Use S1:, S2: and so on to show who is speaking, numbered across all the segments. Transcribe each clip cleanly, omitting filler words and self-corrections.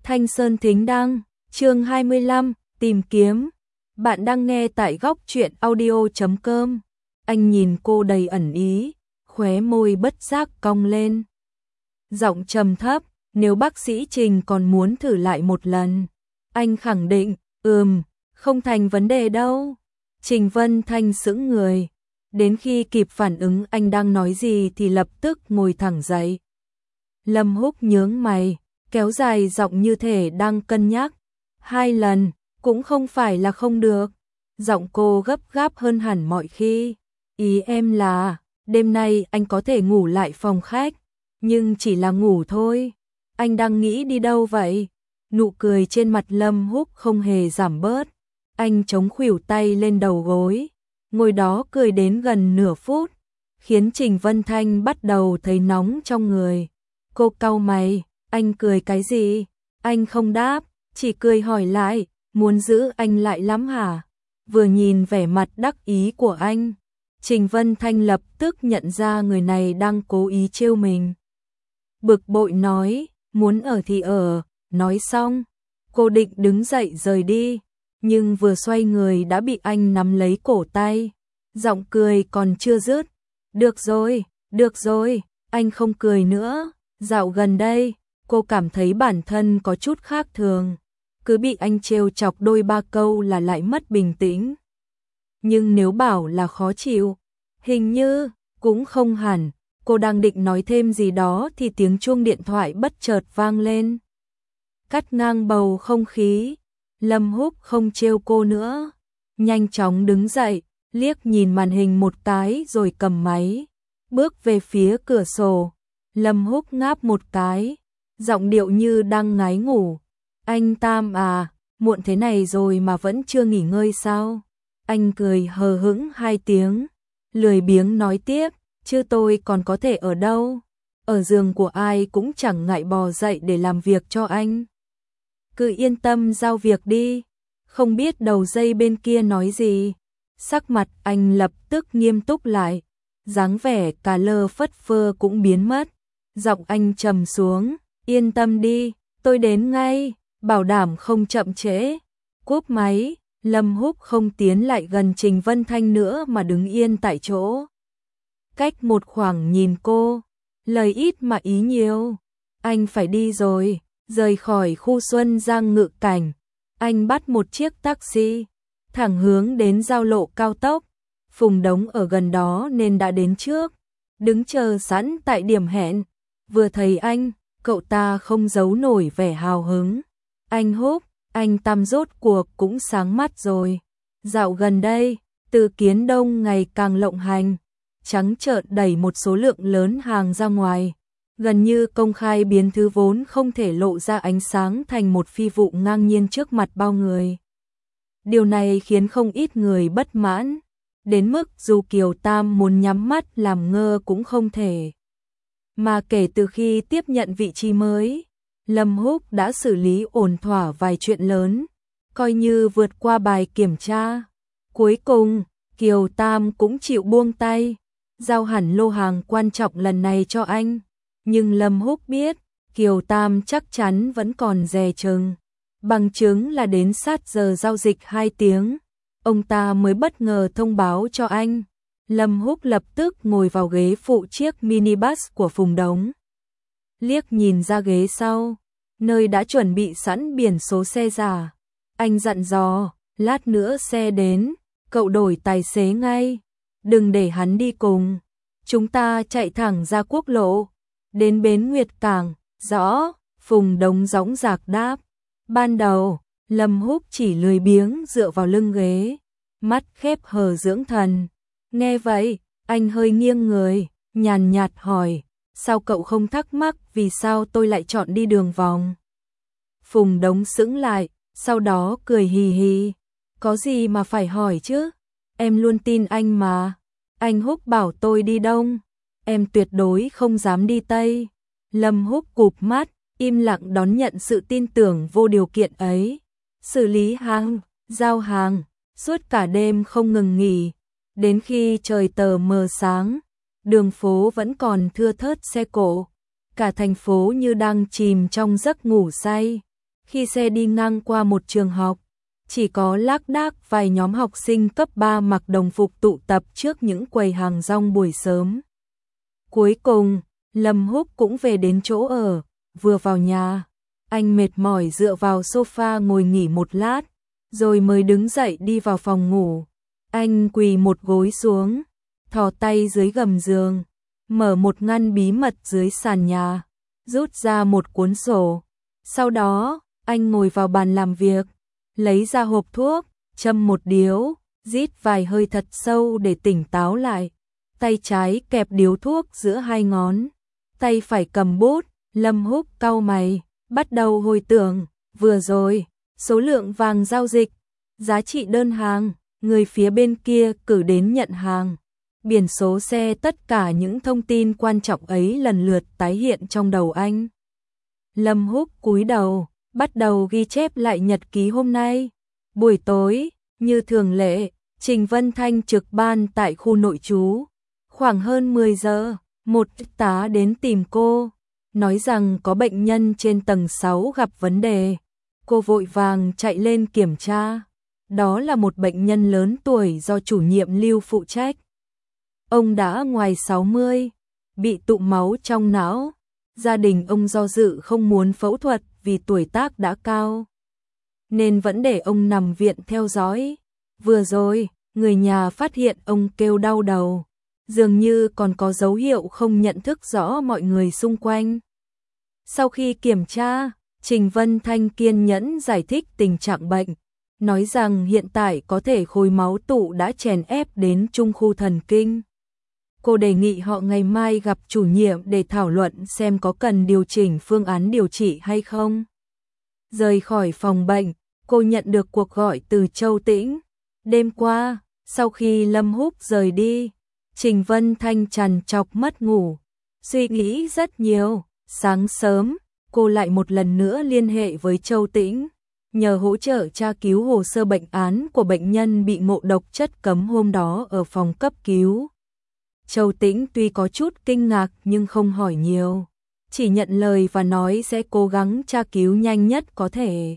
S1: Thanh Sơn Thính Đăng, chương 25, tìm kiếm. Bạn đang nghe tại góc truyện audio.com. Anh nhìn cô đầy ẩn ý, khóe môi bất giác cong lên. Giọng trầm thấp, nếu bác sĩ Trình còn muốn thử lại một lần. Anh khẳng định, không thành vấn đề đâu. Trình Vân Thanh sững người. Đến khi kịp phản ứng anh đang nói gì thì lập tức ngồi thẳng dậy. Lâm Húc nhướng mày, kéo dài giọng như thể đang cân nhắc. 2 lần, cũng không phải là không được. Giọng cô gấp gáp hơn hẳn mọi khi. Ý em là, đêm nay anh có thể ngủ lại phòng khách, nhưng chỉ là ngủ thôi. Anh đang nghĩ đi đâu vậy? Nụ cười trên mặt Lâm Húc không hề giảm bớt. Anh chống khuỷu tay lên đầu gối, ngồi đó cười đến gần nửa phút, khiến Trình Vân Thanh bắt đầu thấy nóng trong người. Cô cau mày, anh cười cái gì? Anh không đáp, chỉ cười hỏi lại, muốn giữ anh lại lắm hả? Vừa nhìn vẻ mặt đắc ý của anh, Trình Vân Thanh lập tức nhận ra người này đang cố ý trêu mình. Bực bội nói, muốn ở thì ở. Nói xong, cô định đứng dậy rời đi, nhưng vừa xoay người đã bị anh nắm lấy cổ tay. Giọng cười còn chưa dứt. Được rồi, anh không cười nữa. Dạo gần đây, cô cảm thấy bản thân có chút khác thường. Cứ bị anh trêu chọc đôi ba câu là lại mất bình tĩnh. Nhưng nếu bảo là khó chịu, hình như cũng không hẳn. Cô đang định nói thêm gì đó thì tiếng chuông điện thoại bất chợt vang lên. Cắt ngang bầu không khí, Lâm Húc không trêu cô nữa. Nhanh chóng đứng dậy, liếc nhìn màn hình một cái rồi cầm máy. Bước về phía cửa sổ, Lâm Húc ngáp một cái, giọng điệu như đang ngái ngủ. Anh Tam à, muộn thế này rồi mà vẫn chưa nghỉ ngơi sao? Anh cười hờ hững 2 tiếng, lười biếng nói tiếp, chứ tôi còn có thể ở đâu? Ở giường của ai cũng chẳng ngại bò dậy để làm việc cho anh. Cứ yên tâm giao việc đi. Không biết đầu dây bên kia nói gì. Sắc mặt anh lập tức nghiêm túc lại, dáng vẻ cà lơ phất phơ cũng biến mất. Giọng anh trầm xuống, yên tâm đi, tôi đến ngay, bảo đảm không chậm trễ. Cúp máy, Lâm Húc không tiến lại gần Trình Vân Thanh nữa mà đứng yên tại chỗ. Cách một khoảng nhìn cô, lời ít mà ý nhiều. Anh phải đi rồi. Rời khỏi khu Xuân Giang Ngự Cảnh, anh bắt một chiếc taxi, thẳng hướng đến giao lộ cao tốc. Phùng Đống ở gần đó nên đã đến trước, đứng chờ sẵn tại điểm hẹn. Vừa thấy anh, cậu ta không giấu nổi vẻ hào hứng. Anh Húc, anh Tam rốt cuộc cũng sáng mắt rồi. Dạo gần đây, Từ Kiến Đông ngày càng lộng hành, trắng trợn đẩy một số lượng lớn hàng ra ngoài. Gần như công khai biến thứ vốn không thể lộ ra ánh sáng thành một phi vụ ngang nhiên trước mặt bao người. Điều này khiến không ít người bất mãn, đến mức dù Kiều Tam muốn nhắm mắt làm ngơ cũng không thể. Mà kể từ khi tiếp nhận vị trí mới, Lâm Húc đã xử lý ổn thỏa vài chuyện lớn, coi như vượt qua bài kiểm tra. Cuối cùng, Kiều Tam cũng chịu buông tay, giao hẳn lô hàng quan trọng lần này cho anh. Nhưng Lâm Húc biết, Kiều Tam chắc chắn vẫn còn dè chừng. Bằng chứng là đến sát giờ giao dịch 2 tiếng, ông ta mới bất ngờ thông báo cho anh. Lâm Húc lập tức ngồi vào ghế phụ chiếc minibus của Phùng Đống. Liếc nhìn ra ghế sau, nơi đã chuẩn bị sẵn biển số xe giả. Anh dặn dò, lát nữa xe đến, cậu đổi tài xế ngay. Đừng để hắn đi cùng. Chúng ta chạy thẳng ra quốc lộ. Đến bến Nguyệt Cảng, rõ, Phùng Đống dõng dạc đáp. Ban đầu, Lâm Húc chỉ lười biếng dựa vào lưng ghế, mắt khép hờ dưỡng thần. Nghe vậy, anh hơi nghiêng người, nhàn nhạt hỏi, sao cậu không thắc mắc vì sao tôi lại chọn đi đường vòng? Phùng Đống sững lại, sau đó cười hì hì. Có gì mà phải hỏi chứ, em luôn tin anh mà. Anh Húc bảo tôi đi đông, em tuyệt đối không dám đi tây. Lâm Húc cụp mắt, im lặng đón nhận sự tin tưởng vô điều kiện ấy. Xử lý hàng, giao hàng, suốt cả đêm không ngừng nghỉ. Đến khi trời tờ mờ sáng, đường phố vẫn còn thưa thớt xe cộ. Cả thành phố như đang chìm trong giấc ngủ say. Khi xe đi ngang qua một trường học, chỉ có lác đác vài nhóm học sinh cấp 3 mặc đồng phục tụ tập trước những quầy hàng rong buổi sớm. Cuối cùng, Lâm Húc cũng về đến chỗ ở, vừa vào nhà, anh mệt mỏi dựa vào sofa ngồi nghỉ một lát, rồi mới đứng dậy đi vào phòng ngủ. Anh quỳ một gối xuống, thò tay dưới gầm giường, mở một ngăn bí mật dưới sàn nhà, rút ra một cuốn sổ. Sau đó, anh ngồi vào bàn làm việc, lấy ra hộp thuốc, châm một điếu, rít vài hơi thật sâu để tỉnh táo lại. Tay trái kẹp điếu thuốc giữa hai ngón, tay phải cầm bút. Lâm Húc cau mày, bắt đầu hồi tưởng, vừa rồi, số lượng vàng giao dịch, giá trị đơn hàng, người phía bên kia cử đến nhận hàng, biển số xe, tất cả những thông tin quan trọng ấy lần lượt tái hiện trong đầu anh. Lâm Húc cúi đầu, bắt đầu ghi chép lại nhật ký hôm nay. Buổi tối, như thường lệ, Trình Vân Thanh trực ban tại khu nội trú. Khoảng hơn 10 giờ, một tá đến tìm cô, nói rằng có bệnh nhân trên tầng 6 gặp vấn đề. Cô vội vàng chạy lên kiểm tra. Đó là một bệnh nhân lớn tuổi do chủ nhiệm Lưu phụ trách. Ông đã ngoài 60, bị tụ máu trong não. Gia đình ông do dự không muốn phẫu thuật vì tuổi tác đã cao, nên vẫn để ông nằm viện theo dõi. Vừa rồi, người nhà phát hiện ông kêu đau đầu, dường như còn có dấu hiệu không nhận thức rõ mọi người xung quanh. Sau khi kiểm tra, Trình Vân Thanh kiên nhẫn giải thích tình trạng bệnh, nói rằng hiện tại có thể khối máu tụ đã chèn ép đến trung khu thần kinh. Cô đề nghị họ ngày mai gặp chủ nhiệm để thảo luận xem có cần điều chỉnh phương án điều trị hay không. Rời khỏi phòng bệnh, cô nhận được cuộc gọi từ Châu Tĩnh. Đêm qua, sau khi Lâm Húc rời đi, Trình Vân Thanh trằn trọc mất ngủ, suy nghĩ rất nhiều. Sáng sớm, cô lại một lần nữa liên hệ với Châu Tĩnh, nhờ hỗ trợ tra cứu hồ sơ bệnh án của bệnh nhân bị ngộ độc chất cấm hôm đó ở phòng cấp cứu. Châu Tĩnh tuy có chút kinh ngạc nhưng không hỏi nhiều, chỉ nhận lời và nói sẽ cố gắng tra cứu nhanh nhất có thể.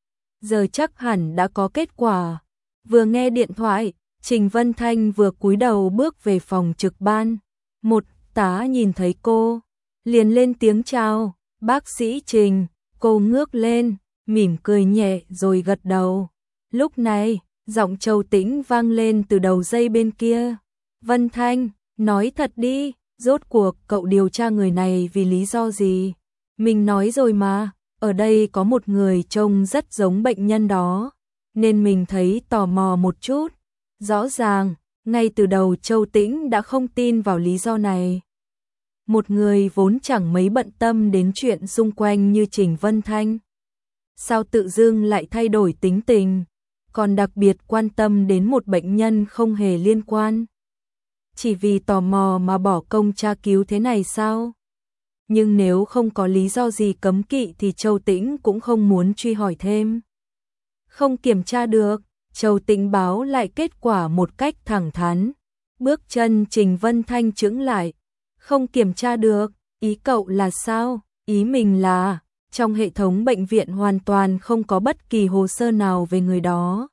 S1: Giờ chắc hẳn đã có kết quả. Vừa nghe điện thoại, Trình Vân Thanh vừa cúi đầu bước về phòng trực ban. Một tá nhìn thấy cô, liền lên tiếng chào. Bác sĩ Trình. Cô ngước lên, mỉm cười nhẹ rồi gật đầu. Lúc này, giọng Châu Tĩnh vang lên từ đầu dây bên kia. Vân Thanh, nói thật đi, rốt cuộc cậu điều tra người này vì lý do gì? Mình nói rồi mà, ở đây có một người trông rất giống bệnh nhân đó, nên mình thấy tò mò một chút. Rõ ràng, ngay từ đầu Châu Tĩnh đã không tin vào lý do này. Một người vốn chẳng mấy bận tâm đến chuyện xung quanh như Trình Vân Thanh, sao tự dưng lại thay đổi tính tình, còn đặc biệt quan tâm đến một bệnh nhân không hề liên quan. Chỉ vì tò mò mà bỏ công tra cứu thế này sao? Nhưng nếu không có lý do gì cấm kỵ thì Châu Tĩnh cũng không muốn truy hỏi thêm. Không kiểm tra được, Châu Tĩnh báo lại kết quả một cách thẳng thắn. Bước chân Trình Vân Thanh chững lại. Không kiểm tra được, ý cậu là sao? Ý mình là, trong hệ thống bệnh viện hoàn toàn không có bất kỳ hồ sơ nào về người đó.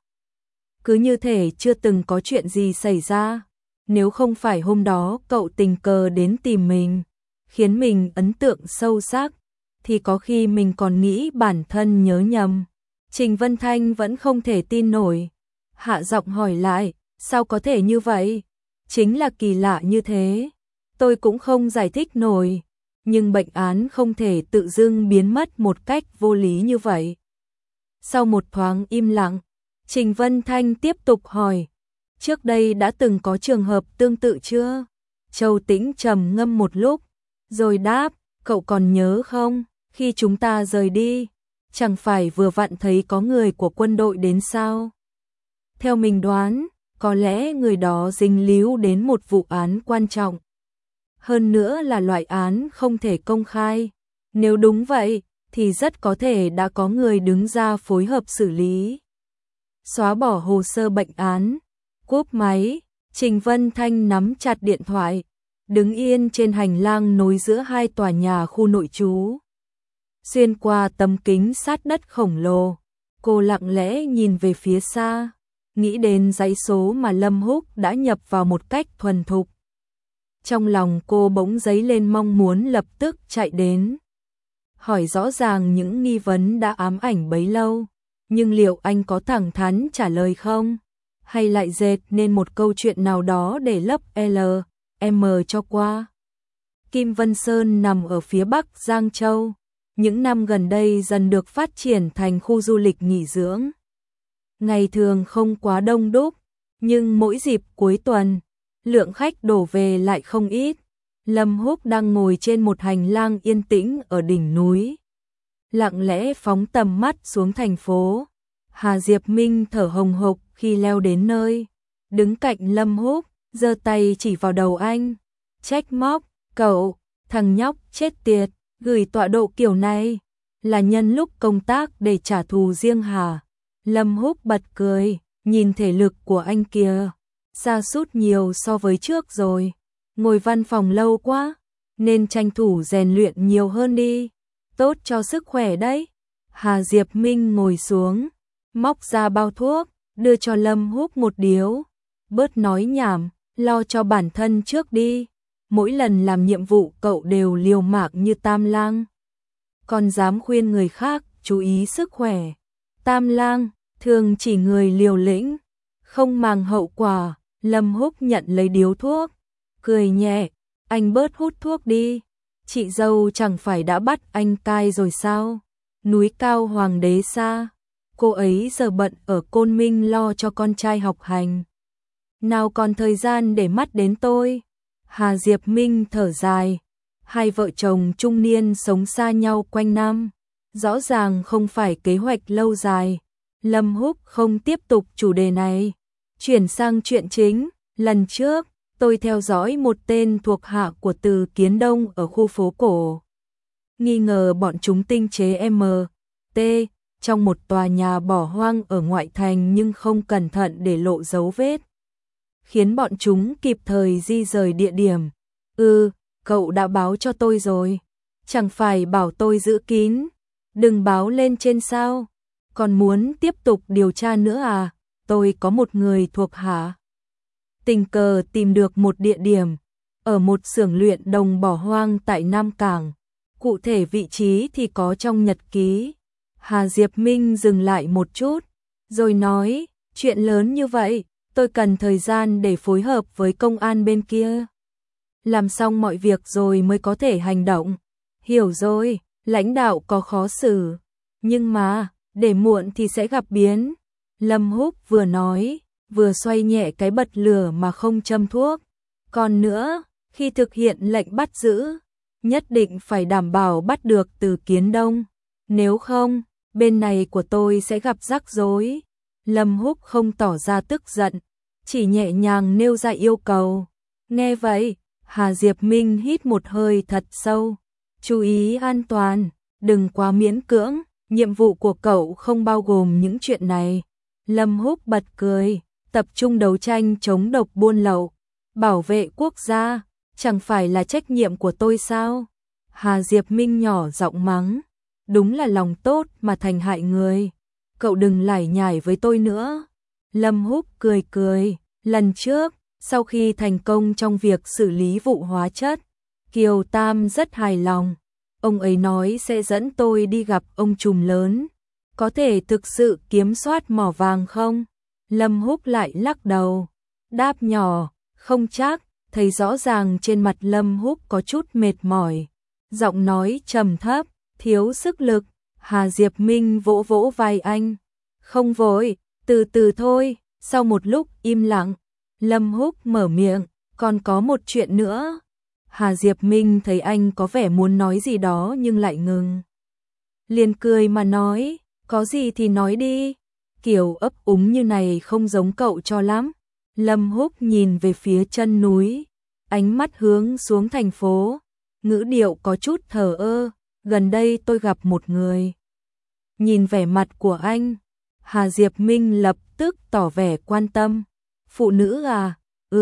S1: Cứ như thể chưa từng có chuyện gì xảy ra. Nếu không phải hôm đó cậu tình cờ đến tìm mình, khiến mình ấn tượng sâu sắc, thì có khi mình còn nghĩ bản thân nhớ nhầm. Trình Vân Thanh vẫn không thể tin nổi. Hạ giọng hỏi lại, sao có thể như vậy? Chính là kỳ lạ như thế. Tôi cũng không giải thích nổi, nhưng bệnh án không thể tự dưng biến mất một cách vô lý như vậy. Sau một thoáng im lặng, Trình Vân Thanh tiếp tục hỏi, trước đây đã từng có trường hợp tương tự chưa? Châu Tĩnh trầm ngâm một lúc, rồi đáp, cậu còn nhớ không, khi chúng ta rời đi, chẳng phải vừa vặn thấy có người của quân đội đến sao? Theo mình đoán, có lẽ người đó dính líu đến một vụ án quan trọng. Hơn nữa là loại án không thể công khai. Nếu đúng vậy, thì rất có thể đã có người đứng ra phối hợp xử lý. Xóa bỏ hồ sơ bệnh án. Cúp máy, Trình Vân Thanh nắm chặt điện thoại, đứng yên trên hành lang nối giữa hai tòa nhà khu nội trú. xuyên qua tấm kính sát đất khổng lồ. Cô lặng lẽ nhìn về phía xa, nghĩ đến dãy số mà Lâm Húc đã nhập vào một cách thuần thục. Trong lòng cô bỗng dấy lên mong muốn lập tức chạy đến, hỏi rõ ràng những nghi vấn đã ám ảnh bấy lâu. Nhưng liệu anh có thẳng thắn trả lời không? Hay lại dệt nên một câu chuyện nào đó để lấp M cho qua? Kim Vân Sơn nằm ở phía bắc Giang Châu. Những năm gần đây dần được phát triển thành khu du lịch nghỉ dưỡng. Ngày thường không quá đông đúc, nhưng mỗi dịp cuối tuần, lượng khách đổ về lại không ít. Lâm Húc đang ngồi trên một hành lang yên tĩnh ở đỉnh núi, lặng lẽ phóng tầm mắt xuống thành phố. Hà Diệp Minh thở hồng hộc khi leo đến nơi, đứng cạnh Lâm Húc, giơ tay chỉ vào đầu anh, trách móc, cậu, thằng nhóc chết tiệt, gửi tọa độ kiểu này, là nhân lúc công tác để trả thù riêng hả? Lâm Húc bật cười, nhìn thể lực của anh kìa, sa sút nhiều so với trước rồi, ngồi văn phòng lâu quá, nên tranh thủ rèn luyện nhiều hơn đi, tốt cho sức khỏe đấy. Hà Diệp Minh ngồi xuống, móc ra bao thuốc, đưa cho Lâm Húc một điếu, bớt nói nhảm, lo cho bản thân trước đi. Mỗi lần làm nhiệm vụ cậu đều liều mạng như Tam Lang, còn dám khuyên người khác chú ý sức khỏe. Tam Lang thường chỉ người liều lĩnh, không màng hậu quả. Lâm Húc nhận lấy điếu thuốc, cười nhẹ, anh bớt hút thuốc đi, chị dâu chẳng phải đã bắt anh cai rồi sao? Núi cao Hoàng Đế xa, cô ấy giờ bận ở Côn Minh lo cho con trai học hành, nào còn thời gian để mắt đến tôi. Hà Diệp Minh thở dài, hai vợ chồng trung niên sống xa nhau quanh năm, rõ ràng không phải kế hoạch lâu dài. Lâm Húc không tiếp tục chủ đề này, chuyển sang chuyện chính. Lần trước, tôi theo dõi một tên thuộc hạ của Từ Kiến Đông ở khu phố cổ, nghi ngờ bọn chúng tinh chế MT trong một tòa nhà bỏ hoang ở ngoại thành nhưng không cẩn thận để lộ dấu vết, khiến bọn chúng kịp thời di rời địa điểm. Cậu đã báo cho tôi rồi, chẳng phải bảo tôi giữ kín, đừng báo lên trên sao? Còn muốn tiếp tục điều tra nữa à? Tôi có một người thuộc hạ tình cờ tìm được một địa điểm ở một xưởng luyện đồng bỏ hoang tại Nam Cảng, cụ thể vị trí thì có trong nhật ký. Hà Diệp Minh dừng lại một chút, rồi nói, chuyện lớn như vậy, tôi cần thời gian để phối hợp với công an bên kia. Làm xong mọi việc rồi mới có thể hành động. Hiểu rồi, lãnh đạo có khó xử, nhưng mà, để muộn thì sẽ gặp biến. Lâm Húc vừa nói, vừa xoay nhẹ cái bật lửa mà không châm thuốc. Còn nữa, khi thực hiện lệnh bắt giữ, nhất định phải đảm bảo bắt được Từ Kiến Đông. Nếu không, bên này của tôi sẽ gặp rắc rối. Lâm Húc không tỏ ra tức giận, chỉ nhẹ nhàng nêu ra yêu cầu. Nghe vậy, Hà Diệp Minh hít một hơi thật sâu. Chú ý an toàn, đừng quá miễn cưỡng, nhiệm vụ của cậu không bao gồm những chuyện này. Lâm Húc bật cười, tập trung đấu tranh chống độc buôn lậu, bảo vệ quốc gia, chẳng phải là trách nhiệm của tôi sao? Hà Diệp Minh nhỏ giọng mắng, đúng là lòng tốt mà thành hại người. Cậu đừng lải nhải với tôi nữa. Lâm Húc cười cười, lần trước, sau khi thành công trong việc xử lý vụ hóa chất, Kiều Tam rất hài lòng. Ông ấy nói sẽ dẫn tôi đi gặp ông trùm lớn. Có thể thực sự kiểm soát mỏ vàng không? Lâm Húc lại lắc đầu, đáp nhỏ, không chắc. Thấy rõ ràng trên mặt Lâm Húc có chút mệt mỏi, giọng nói trầm thấp, thiếu sức lực. Hà Diệp Minh vỗ vỗ vai anh, không vội, từ từ thôi. Sau một lúc im lặng, Lâm Húc mở miệng, còn có một chuyện nữa. Hà Diệp Minh thấy anh có vẻ muốn nói gì đó nhưng lại ngừng, liền cười mà nói, có gì thì nói đi, kiểu ấp úng như này không giống cậu cho lắm. Lâm Húc nhìn về phía chân núi, ánh mắt hướng xuống thành phố, ngữ điệu có chút thờ ơ, gần đây tôi gặp một người. Nhìn vẻ mặt của anh, Hà Diệp Minh lập tức tỏ vẻ quan tâm. Phụ nữ à?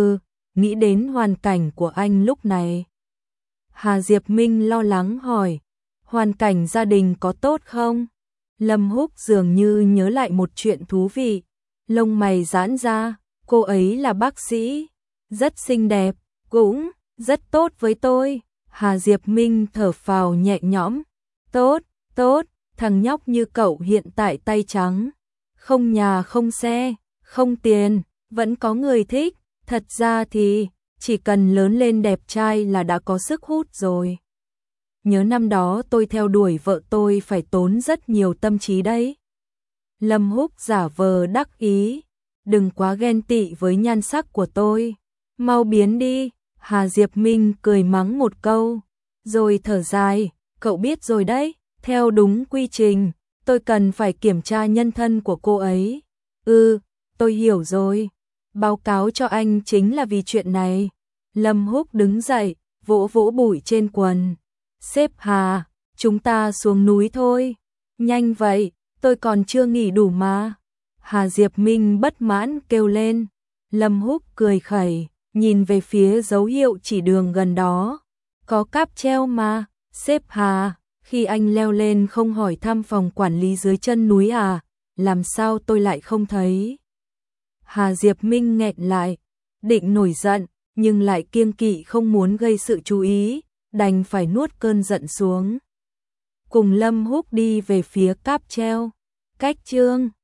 S1: Nghĩ đến hoàn cảnh của anh lúc này. Hà Diệp Minh lo lắng hỏi, Hoàn cảnh gia đình có tốt không? Lâm Húc dường như nhớ lại một chuyện thú vị, lông mày giãn ra, cô ấy là bác sĩ, rất xinh đẹp, cũng rất tốt với tôi. Hà Diệp Minh thở phào nhẹ nhõm, tốt, tốt, thằng nhóc như cậu hiện tại tay trắng, không nhà không xe, không tiền, vẫn có người thích, thật ra thì chỉ cần lớn lên đẹp trai là đã có sức hút rồi. Nhớ năm đó tôi theo đuổi vợ tôi phải tốn rất nhiều tâm trí đấy. Lâm Húc giả vờ đắc ý, đừng quá ghen tị với nhan sắc của tôi, mau biến đi. Hà Diệp Minh cười mắng một câu, rồi thở dài, cậu biết rồi đấy, theo đúng quy trình, tôi cần phải kiểm tra nhân thân của cô ấy. Tôi hiểu rồi, báo cáo cho anh chính là vì chuyện này. Lâm Húc đứng dậy, vỗ vỗ bụi trên quần. Sếp Hà, chúng ta xuống núi thôi. Nhanh vậy, tôi còn chưa nghỉ đủ mà. Hà Diệp Minh bất mãn kêu lên. Lâm Húc cười khẩy, nhìn về phía dấu hiệu chỉ đường gần đó. Có cáp treo mà, sếp Hà, khi anh leo lên không hỏi thăm phòng quản lý dưới chân núi à, làm sao tôi lại không thấy. Hà Diệp Minh nghẹn lại, định nổi giận, nhưng lại kiêng kỵ không muốn gây sự chú ý, đành phải nuốt cơn giận xuống. Cùng Lâm Húc đi về phía cáp treo. Cách chương